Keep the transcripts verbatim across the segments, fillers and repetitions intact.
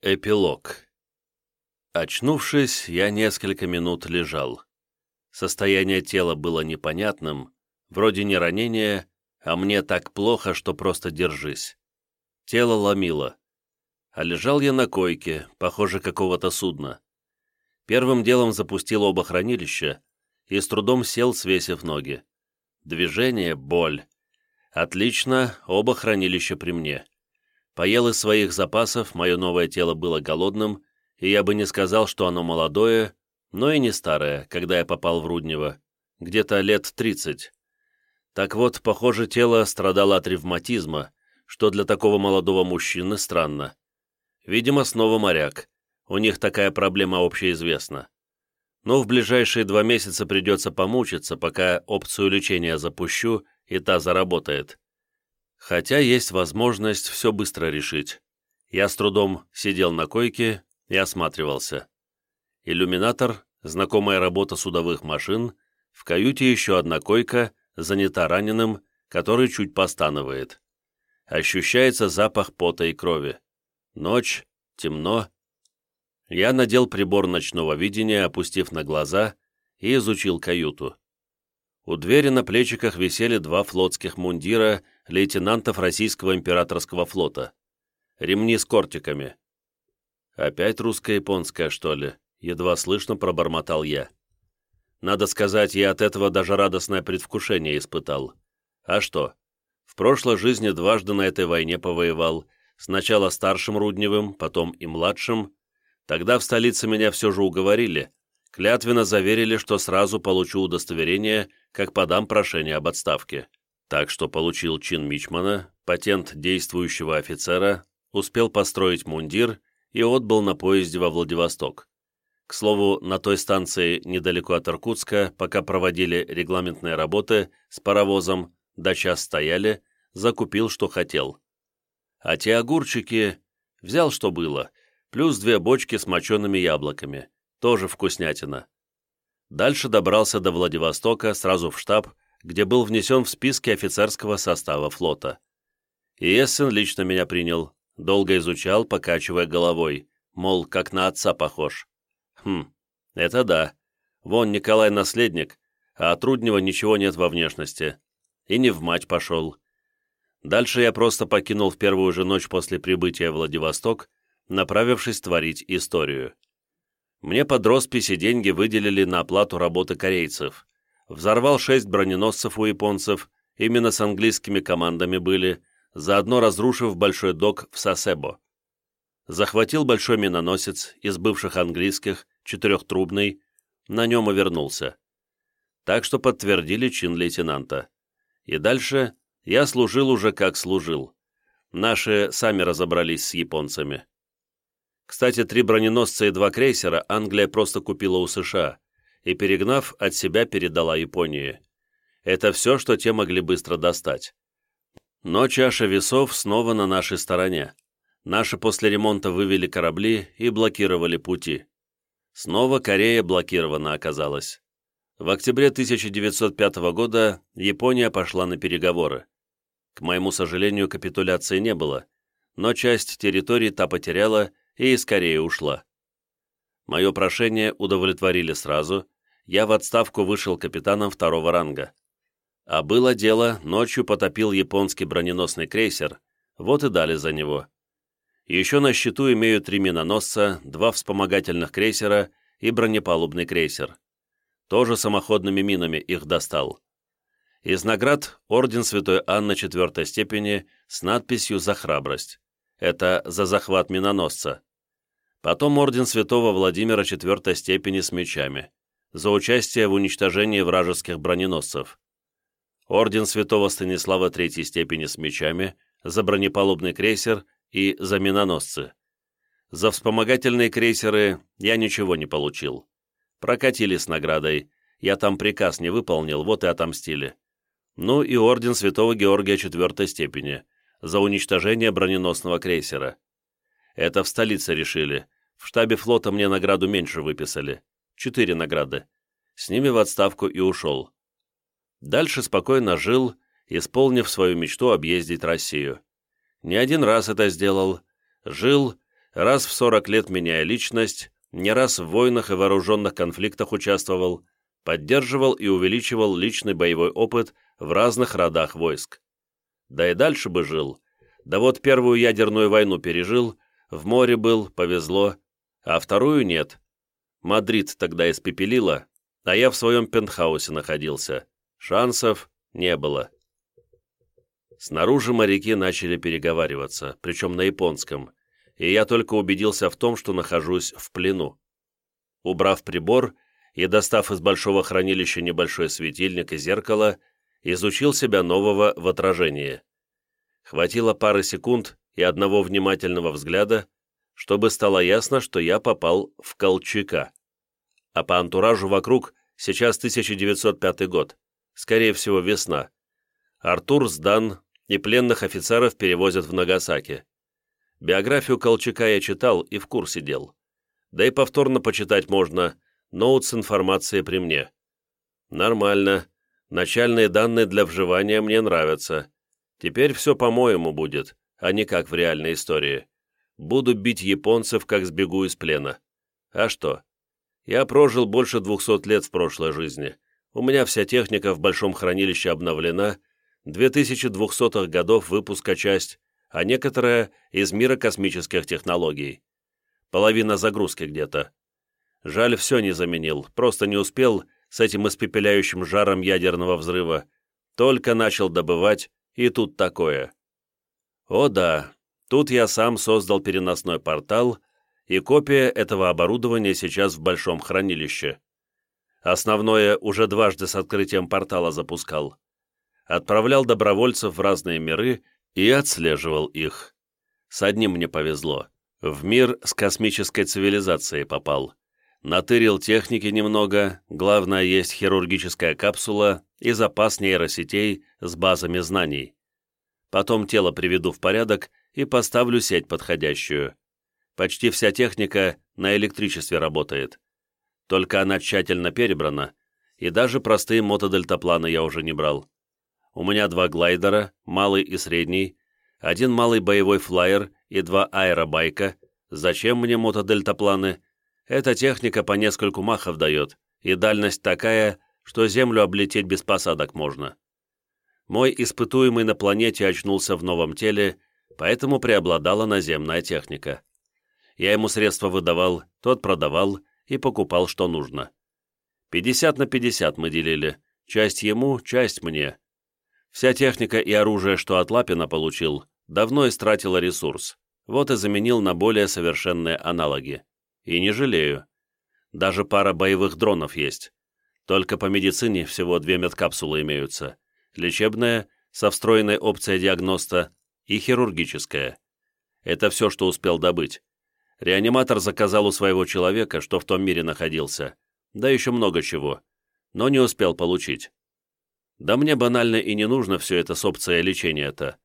Эпилог. Очнувшись, я несколько минут лежал. Состояние тела было непонятным, вроде не ранение, а мне так плохо, что просто держись. Тело ломило. А лежал я на койке, похоже, какого-то судна. Первым делом запустил оба хранилища и с трудом сел, свесив ноги. Движение — боль. Отлично, оба хранилища при мне. Поел из своих запасов, мое новое тело было голодным, и я бы не сказал, что оно молодое, но и не старое, когда я попал в Руднево, где-то лет тридцать. Так вот, похоже, тело страдало от ревматизма, что для такого молодого мужчины странно. Видимо, снова моряк, у них такая проблема общеизвестна. Но в ближайшие два месяца придется помучиться, пока опцию лечения запущу, и та заработает. Хотя есть возможность все быстро решить. Я с трудом сидел на койке и осматривался. Иллюминатор, знакомая работа судовых машин, в каюте еще одна койка, занята раненым, который чуть постанывает. Ощущается запах пота и крови. Ночь, темно. Я надел прибор ночного видения, опустив на глаза, и изучил каюту. У двери на плечиках висели два флотских мундира лейтенантов Российского императорского флота. Ремни с кортиками. «Опять русско-японская, что ли?» — едва слышно пробормотал я. Надо сказать, я от этого даже радостное предвкушение испытал. А что? В прошлой жизни дважды на этой войне повоевал, сначала старшим Рудневым, потом и младшим. Тогда в столице меня все же уговорили, клятвенно заверили, что сразу получу удостоверение, как подам прошение об отставке. Так что получил чин мичмана, патент действующего офицера, успел построить мундир и отбыл на поезде во Владивосток. К слову, на той станции недалеко от Иркутска, пока проводили регламентные работы с паровозом, до час стояли, закупил, что хотел. А те огурчики взял, что было, плюс две бочки с мочеными яблоками, тоже вкуснятина. Дальше добрался до Владивостока, сразу в штаб, где был внесен в списки офицерского состава флота. И Ессен лично меня принял, долго изучал, покачивая головой, мол, как на отца похож. Хм, это да. Вон Николай наследник, а от Руднева ничего нет во внешности. И не в мать пошел. Дальше я просто покинул в первую же ночь после прибытия в Владивосток, направившись творить историю. Мне под росписи деньги выделили на оплату работы корейцев. Взорвал шесть броненосцев у японцев, именно с английскими командами были, заодно разрушив большой док в Сасебо. Захватил большой миноносец из бывших английских, четырехтрубный, на нем и вернулся. Так что подтвердили чин лейтенанта. И дальше я служил уже как служил. Наши сами разобрались с японцами. Кстати, три броненосца и два крейсера Англия просто купила у США и, перегнав, от себя передала Японии. Это все, что те могли быстро достать. Но чаша весов снова на нашей стороне. Наши после ремонта вывели корабли и блокировали пути. Снова Корея блокирована оказалась. В октябре тысяча девятьсот пятого года Япония пошла на переговоры. К моему сожалению, капитуляции не было, но часть территории та потеряла и из Кореи ушла. Мое прошение удовлетворили сразу, я в отставку вышел капитаном второго ранга. А было дело, ночью потопил японский броненосный крейсер, вот и дали за него. Еще на счету имею три миноносца, два вспомогательных крейсера и бронепалубный крейсер. Тоже самоходными минами их достал. Из наград орден Святой Анны четвертой степени с надписью «За храбрость». Это за захват миноносца. Потом орден Святого Владимира четвертой степени с мечами, за участие в уничтожении вражеских броненосцев. Орден Святого Станислава третьей степени с мечами, за бронепалубный крейсер и за миноносцы. За вспомогательные крейсеры я ничего не получил. Прокатили с наградой, я там приказ не выполнил, вот и отомстили. Ну и орден Святого Георгия четвертой степени, за уничтожение броненосного крейсера. Это в столице решили. В штабе флота мне награду меньше выписали. Четыре награды. С ними в отставку и ушел. Дальше спокойно жил, исполнив свою мечту объездить Россию. Не один раз это сделал. Жил, Раз в сорок лет меняя личность, не раз в войнах и вооруженных конфликтах участвовал, поддерживал и увеличивал личный боевой опыт в разных родах войск. Да и дальше бы жил. Да вот первую ядерную войну пережил, в море был, повезло, а вторую нет. Мадрид тогда испепелило, а я в своем пентхаусе находился. Шансов не было. Снаружи моряки начали переговариваться, причем на японском, и я только убедился в том, что нахожусь в плену. Убрав прибор и достав из большого хранилища небольшой светильник и зеркало, изучил себя нового в отражении. Хватило пары секунд и одного внимательного взгляда, чтобы стало ясно, что я попал в Колчака. А по антуражу вокруг сейчас тысяча девятьсот пятый год, скорее всего весна. Артур сдан, и пленных офицеров перевозят в Нагасаки. Биографию Колчака я читал и в курсе дел. Да и повторно почитать можно, ноут с информацией при мне. Нормально. Начальные данные для вживания мне нравятся. Теперь все по-моему будет, а не как в реальной истории. Буду бить японцев, как сбегу из плена. А что? Я прожил больше двухсот лет в прошлой жизни. У меня вся техника в большом хранилище обновлена, две тысячи двухсотых годов выпуска часть, а некоторая из мира космических технологий. Половина загрузки где-то. Жаль, все не заменил, просто не успел с этим испепеляющим жаром ядерного взрыва. Только начал добывать, и тут такое. О да, тут я сам создал переносной портал, и копия этого оборудования сейчас в большом хранилище. Основное уже дважды с открытием портала запускал. Отправлял добровольцев в разные миры и отслеживал их. С одним мне повезло. В мир с космической цивилизацией попал. Натырил техники немного, главное есть хирургическая капсула и запас нейросетей с базами знаний. Потом тело приведу в порядок и поставлю сеть подходящую. Почти вся техника на электричестве работает. Только она тщательно перебрана, и даже простые мотодельтапланы я уже не брал. У меня два глайдера, малый и средний, один малый боевой флайер и два аэробайка. Зачем мне мотодельтапланы? Эта техника по нескольку махов дает, и дальность такая, что Землю облететь без посадок можно. Мой испытуемый на планете очнулся в новом теле, поэтому преобладала наземная техника. Я ему средства выдавал, тот продавал и покупал, что нужно. пятьдесят на пятьдесят мы делили, часть ему, часть мне. Вся техника и оружие, что от Лапина получил, давно истратила ресурс, вот и заменил на более совершенные аналоги. И не жалею. Даже пара боевых дронов есть. Только по медицине всего две медкапсулы имеются. Лечебная, со встроенной опцией диагноста, и хирургическая. Это все, что успел добыть. Реаниматор заказал у своего человека, что в том мире находился. Да еще много чего. Но не успел получить. Да мне банально и не нужно все это с опцией лечения-то.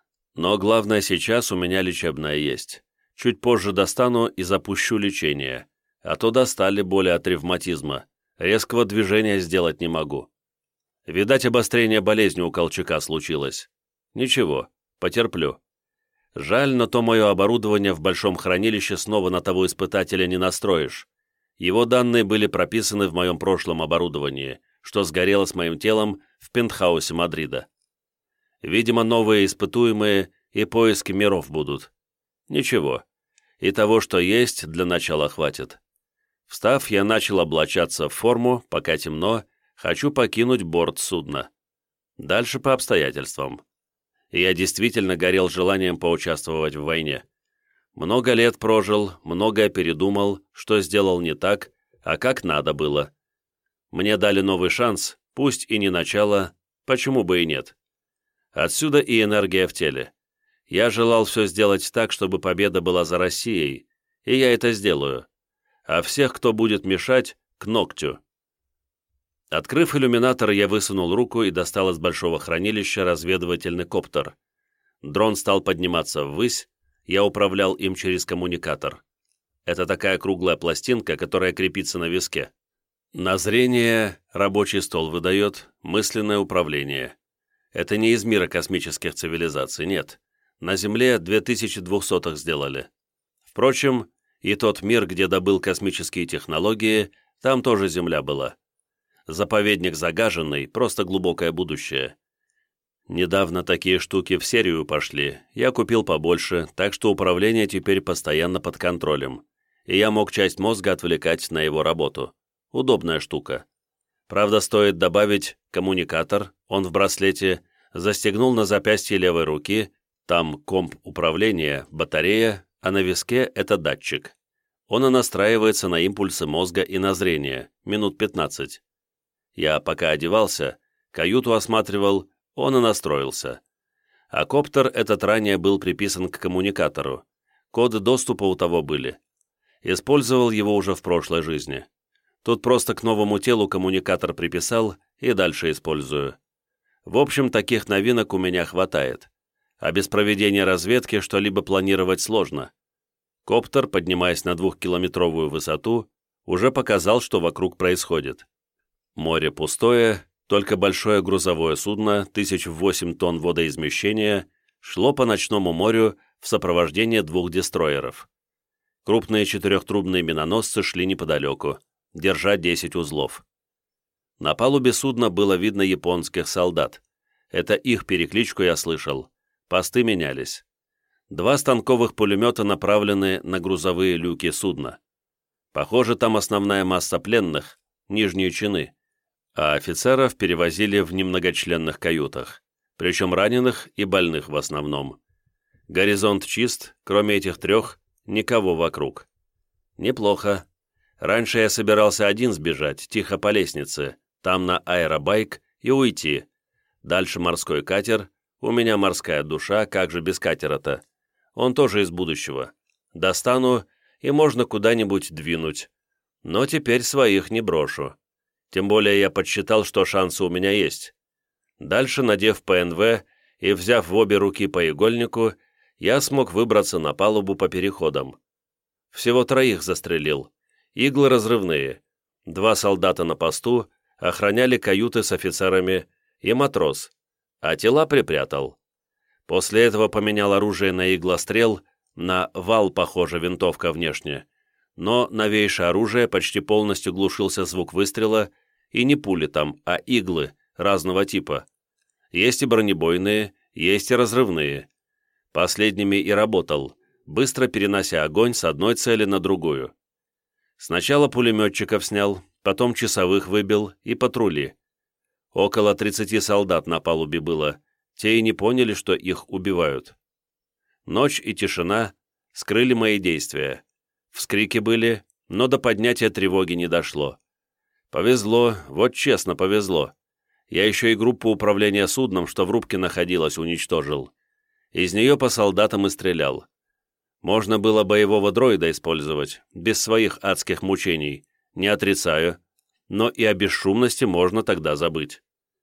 Но главное, сейчас у меня лечебная есть. Чуть позже достану и запущу лечение. А то достали боли от ревматизма. Резкого движения сделать не могу. Видать, обострение болезни у Колчака случилось. Ничего, потерплю. Жаль, но то мое оборудование в большом хранилище снова на того испытателя не настроишь. Его данные были прописаны в моем прошлом оборудовании, что сгорело с моим телом в пентхаусе Мадрида. Видимо, новые испытуемые и поиски миров будут. Ничего, и того, что есть, для начала хватит. Встав, я начал облачаться в форму, пока темно, хочу покинуть борт судна. Дальше по обстоятельствам. Я действительно горел желанием поучаствовать в войне. Много лет прожил, многое передумал, что сделал не так, а как надо было. Мне дали новый шанс, пусть и не начало, почему бы и нет. Отсюда и энергия в теле. Я желал все сделать так, чтобы победа была за Россией, и я это сделаю. А всех, кто будет мешать, к ногтю. Открыв иллюминатор, я высунул руку и достал из большого хранилища разведывательный коптер. Дрон стал подниматься ввысь, я управлял им через коммуникатор. Это такая круглая пластинка, которая крепится на виске. На зрение рабочий стол выдает, мысленное управление. Это не из мира космических цивилизаций, нет. На Земле две тысячи двухсотых сделали. В Впрочем, и тот мир, где добыл космические технологии, там тоже Земля была. Заповедник загаженный, просто глубокое будущее. Недавно такие штуки в серию пошли, я купил побольше, так что управление теперь постоянно под контролем, и я мог часть мозга отвлекать на его работу. Удобная штука. Правда, стоит добавить коммуникатор, он в браслете, застегнул на запястье левой руки, там комп управления, батарея, а на виске это датчик. Он и настраивается на импульсы мозга и на зрение, минут пятнадцать. Я пока одевался, каюту осматривал, он и настроился. А коптер этот ранее был приписан к коммуникатору. Коды доступа у того были. Использовал его уже в прошлой жизни. Тут просто к новому телу коммуникатор приписал и дальше использую. В общем, таких новинок у меня хватает. А без проведения разведки что-либо планировать сложно. Коптер, поднимаясь на двухкилометровую высоту, уже показал, что вокруг происходит. Море пустое, только большое грузовое судно, тысяч восемь тонн водоизмещения, шло по ночному морю в сопровождении двух дестройеров. Крупные четырехтрубные миноносцы шли неподалеку, держа десять узлов. На палубе судна было видно японских солдат. Это их перекличку я слышал. Посты менялись. Два станковых пулемета направлены на грузовые люки судна. Похоже, там основная масса пленных, нижние чины, а офицеров перевозили в немногочленных каютах, причем раненых и больных в основном. Горизонт чист, кроме этих трех, никого вокруг. Неплохо. Раньше я собирался один сбежать, тихо по лестнице, там на аэробайк и уйти. Дальше морской катер, у меня морская душа, как же без катера-то? Он тоже из будущего. Достану, и можно куда-нибудь двинуть. Но теперь своих не брошу. Тем более я подсчитал, что шансы у меня есть. Дальше, надев ПНВ и взяв в обе руки по игольнику, я смог выбраться на палубу по переходам. Всего троих застрелил. Иглы разрывные. Два солдата на посту охраняли каюты с офицерами и матрос, а тела припрятал. После этого поменял оружие на иглострел, на вал, похоже, винтовка внешне, но новейшее оружие почти полностью глушился звук выстрела, и не пули там, а иглы разного типа. Есть и бронебойные, есть и разрывные. Последними и работал, быстро перенося огонь с одной цели на другую. Сначала пулеметчиков снял, потом часовых выбил и патрули. Около тридцати солдат на палубе было, те и не поняли, что их убивают. Ночь и тишина скрыли мои действия. Вскрики были, но до поднятия тревоги не дошло. Повезло, вот честно повезло. Я еще и группу управления судном, что в рубке находилась, уничтожил. Из нее по солдатам и стрелял. Можно было боевого дроида использовать, без своих адских мучений, не отрицаю, но и о бесшумности можно тогда забыть.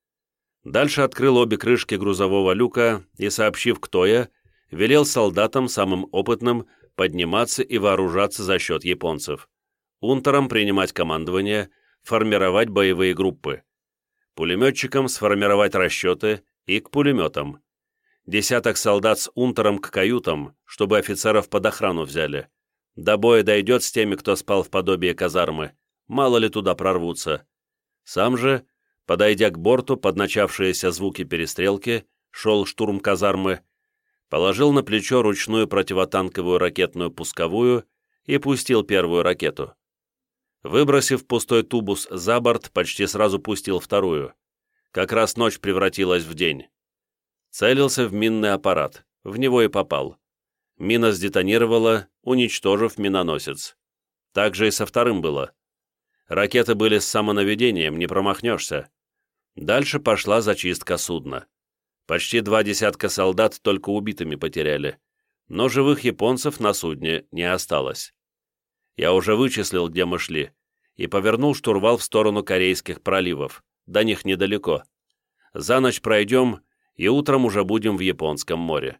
Дальше открыл обе крышки грузового люка и, сообщив, кто я, велел солдатам, самым опытным, подниматься и вооружаться за счет японцев, унтерам принимать командование, формировать боевые группы, пулеметчикам сформировать расчеты и к пулеметам, десяток солдат с унтером к каютам, чтобы офицеров под охрану взяли. До боя дойдет с теми, кто спал в подобии казармы, мало ли туда прорвутся. Сам же, подойдя к борту под начавшиеся звуки перестрелки, шел штурм казармы, положил на плечо ручную противотанковую ракетную пусковую и пустил первую ракету. Выбросив пустой тубус за борт, почти сразу пустил вторую. Как раз ночь превратилась в день. Целился в минный аппарат, в него и попал. Мина сдетонировала, уничтожив миноносец. Так же и со вторым было. Ракеты были с самонаведением, не промахнешься. Дальше пошла зачистка судна. Почти два десятка солдат только убитыми потеряли, но живых японцев на судне не осталось. Я уже вычислил, где мы шли, и повернул штурвал в сторону Корейских проливов, до них недалеко. За ночь пройдем, и утром уже будем в Японском море.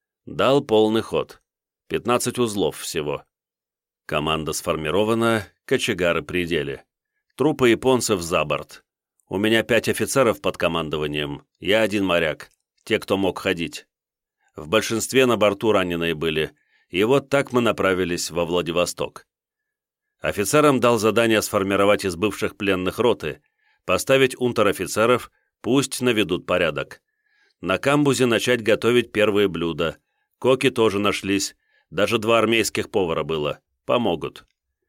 Дал полный ход. пятнадцать узлов всего. Команда сформирована, кочегары при деле. Трупы японцев за борт. У меня пять офицеров под командованием, я один моряк, те, кто мог ходить. В большинстве на борту раненые были, И вот так мы направились во Владивосток. Офицерам дал задание сформировать из бывших пленных роты, поставить унтер-офицеров, пусть наведут порядок. На камбузе начать готовить первые блюда. Коки тоже нашлись, даже два армейских повара было, помогут.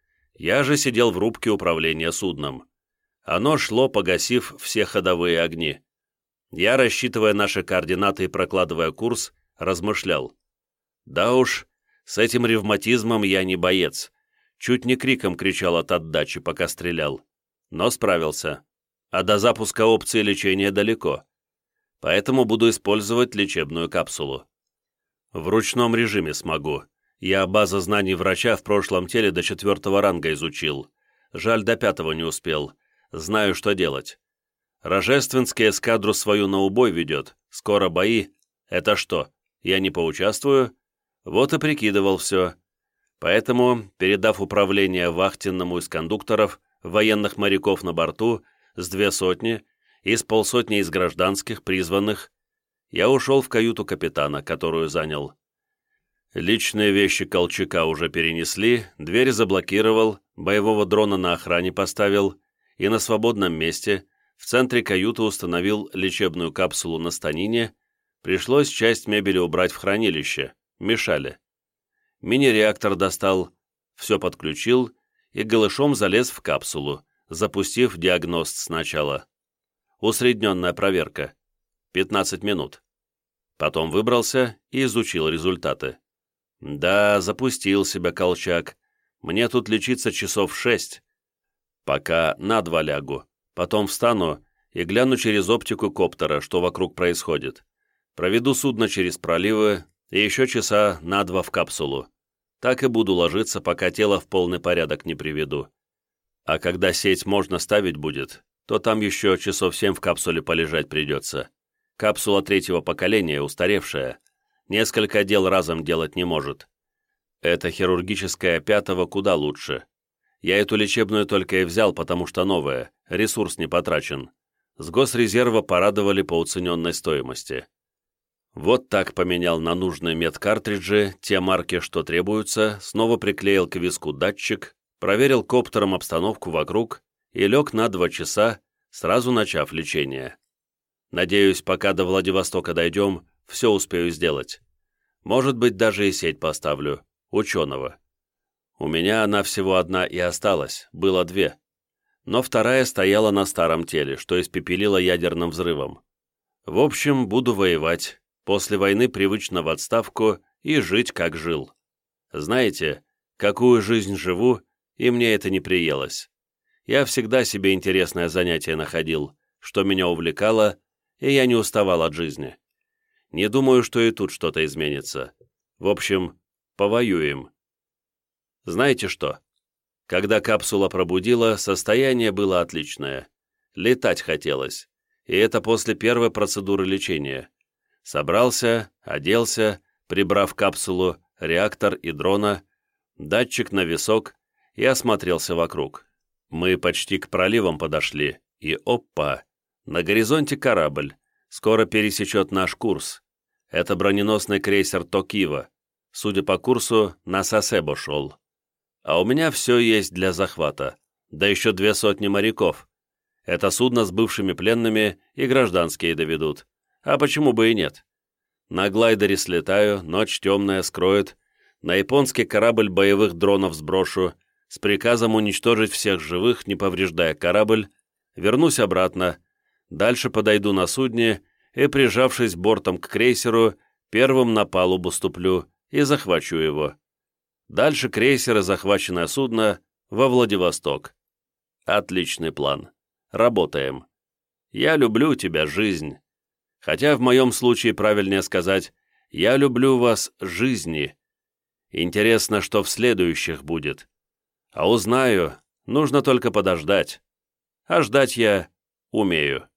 Я же сидел в рубке управления судном. Оно шло, погасив все ходовые огни. Я, рассчитывая наши координаты и прокладывая курс, размышлял. Да уж, с этим ревматизмом я не боец. Чуть не криком кричал от отдачи, пока стрелял. Но справился. А до запуска опции лечения далеко. Поэтому буду использовать лечебную капсулу. В ручном режиме смогу. Я базу знаний врача в прошлом теле до четвертого ранга изучил. Жаль, до пятого не успел. Знаю, что делать. Рожественский эскадру свою на убой ведет. Скоро бои. Это что, я не поучаствую? Вот и прикидывал все. Поэтому, передав управление вахтенному из кондукторов, военных моряков на борту, с две сотни и с полсотни из гражданских, призванных, я ушел в каюту капитана, которую занял. Личные вещи Колчака уже перенесли, дверь заблокировал, боевого дрона на охране поставил и на свободном месте в центре каюты установил лечебную капсулу на станине. Пришлось часть мебели убрать в хранилище, мешали. Мини-реактор достал, все подключил и голышом залез в капсулу, запустив диагност сначала. Усредненная проверка. пятнадцать минут. Потом выбрался и изучил результаты. Да, запустил себя Колчак. Мне тут лечиться часов шесть. Пока на два лягу. Потом встану и гляну через оптику коптера, что вокруг происходит. Проведу судно через проливы и еще часа на два в капсулу. Так и буду ложиться, пока тело в полный порядок не приведу. А когда сеть можно ставить будет, то там еще часов семь в капсуле полежать придется. Капсула третьего поколения, устаревшая. Несколько дел разом делать не может. Это хирургическая пятого куда лучше. Я эту лечебную только и взял, потому что новая, ресурс не потрачен. С госрезерва порадовали по уцененной стоимости. Вот так поменял на нужные медкартриджи те марки, что требуются, снова приклеил к виску датчик, проверил коптером обстановку вокруг и лег на два часа, сразу начав лечение. Надеюсь, пока до Владивостока дойдем, все успею сделать. Может быть, даже и сеть поставлю, ученого. У меня она всего одна и осталась, было две. Но вторая стояла на старом теле, что испепелило ядерным взрывом. В общем, буду воевать. После войны привычно в отставку и жить, как жил. Знаете, какую жизнь живу, и мне это не приелось. Я всегда себе интересное занятие находил, что меня увлекало, и я не уставал от жизни. Не думаю, что и тут что-то изменится. В общем, повоюем. Знаете что? Когда капсула пробудила, состояние было отличное. Летать хотелось, и это после первой процедуры лечения. Собрался, оделся, прибрав капсулу, реактор и дрона, датчик на висок и осмотрелся вокруг. Мы почти к проливам подошли, и опа! На горизонте корабль, скоро пересечет наш курс. Это броненосный крейсер Токива. Судя по курсу, на Сасебо шел. А у меня все есть для захвата, да еще две сотни моряков. Это судно с бывшими пленными и гражданские доведут. А почему бы и нет? На глайдере слетаю, ночь темная скроет, на японский корабль боевых дронов сброшу, с приказом уничтожить всех живых, не повреждая корабль, вернусь обратно, дальше подойду на судне и, прижавшись бортом к крейсеру, первым на палубу ступлю и захвачу его. Дальше крейсер и захваченное судно во Владивосток. Отличный план. Работаем. Я люблю тебя, жизнь. Хотя в моем случае правильнее сказать «Я люблю вас, жизни». Интересно, что в следующих будет. А узнаю, нужно только подождать. А ждать я умею.